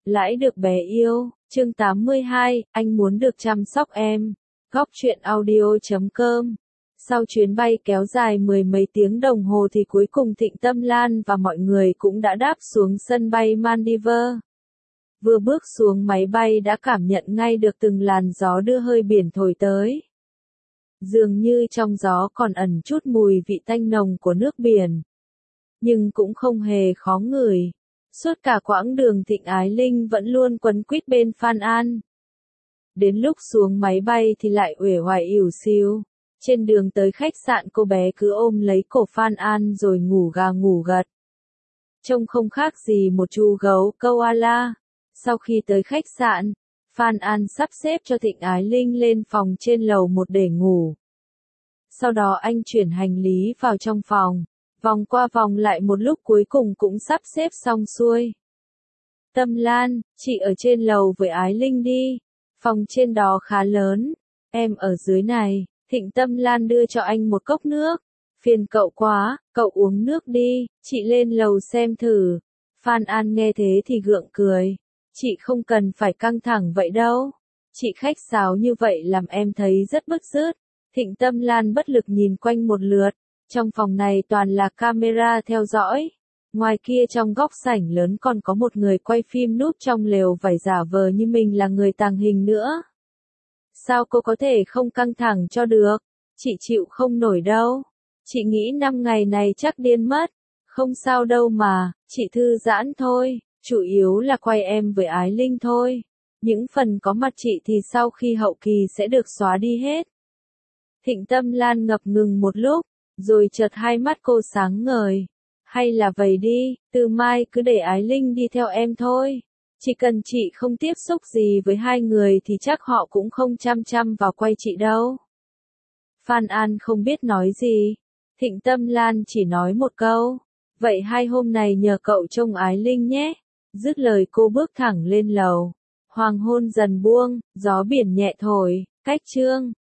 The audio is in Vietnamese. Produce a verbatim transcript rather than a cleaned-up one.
Lãi được bé yêu, chương tám mươi hai, anh muốn được chăm sóc em. Góc truyện audio chấm com. Sau chuyến bay kéo dài mười mấy tiếng đồng hồ thì cuối cùng Thịnh Tâm Lan và mọi người cũng đã đáp xuống sân bay Maldives. Vừa bước xuống máy bay đã cảm nhận ngay được từng làn gió đưa hơi biển thổi tới. Dường như trong gió còn ẩn chút mùi vị tanh nồng của nước biển. Nhưng cũng không hề khó ngửi. Suốt cả quãng đường Thịnh Ái Linh vẫn luôn quấn quýt bên Phan An. Đến lúc xuống máy bay thì lại uể oải ỉu xìu. Trên đường tới khách sạn cô bé cứ ôm lấy cổ Phan An rồi ngủ gà ngủ gật. Trông không khác gì một chú gấu koala. Sau khi tới khách sạn, Phan An sắp xếp cho Thịnh Ái Linh lên phòng trên lầu một để ngủ. Sau đó anh chuyển hành lý vào trong phòng. Vòng qua vòng lại một lúc cuối cùng cũng sắp xếp xong xuôi. Tâm Lan, chị ở trên lầu với Ái Linh đi. Phòng trên đó khá lớn. Em ở dưới này. Thịnh Tâm Lan đưa cho anh một cốc nước. Phiền cậu quá, cậu uống nước đi, chị lên lầu xem thử. Phan An nghe thế thì gượng cười. Chị không cần phải căng thẳng vậy đâu. Chị khách sáo như vậy làm em thấy rất bứt rứt. Thịnh Tâm Lan bất lực nhìn quanh một lượt. Trong phòng này toàn là camera theo dõi. Ngoài kia trong góc sảnh lớn còn có một người quay phim núp trong lều vải giả vờ như mình là người tàng hình nữa. Sao cô có thể không căng thẳng cho được? Chị chịu không nổi đâu. Chị nghĩ năm ngày này chắc điên mất. Không sao đâu mà, chị thư giãn thôi. Chủ yếu là quay em với Ái Linh thôi. Những phần có mặt chị thì sau khi hậu kỳ sẽ được xóa đi hết. Thịnh Tâm Lan ngập ngừng một lúc. Rồi chợt hai mắt cô sáng ngời. Hay là vậy đi, từ mai cứ để Ái Linh đi theo em thôi. Chỉ cần chị không tiếp xúc gì với hai người thì chắc họ cũng không chăm chăm vào quay chị đâu. Phan An không biết nói gì. Thịnh Tâm Lan chỉ nói một câu. Vậy hai hôm này nhờ cậu trông Ái Linh nhé. Dứt lời cô bước thẳng lên lầu. Hoàng hôn dần buông, gió biển nhẹ thổi, cách chương.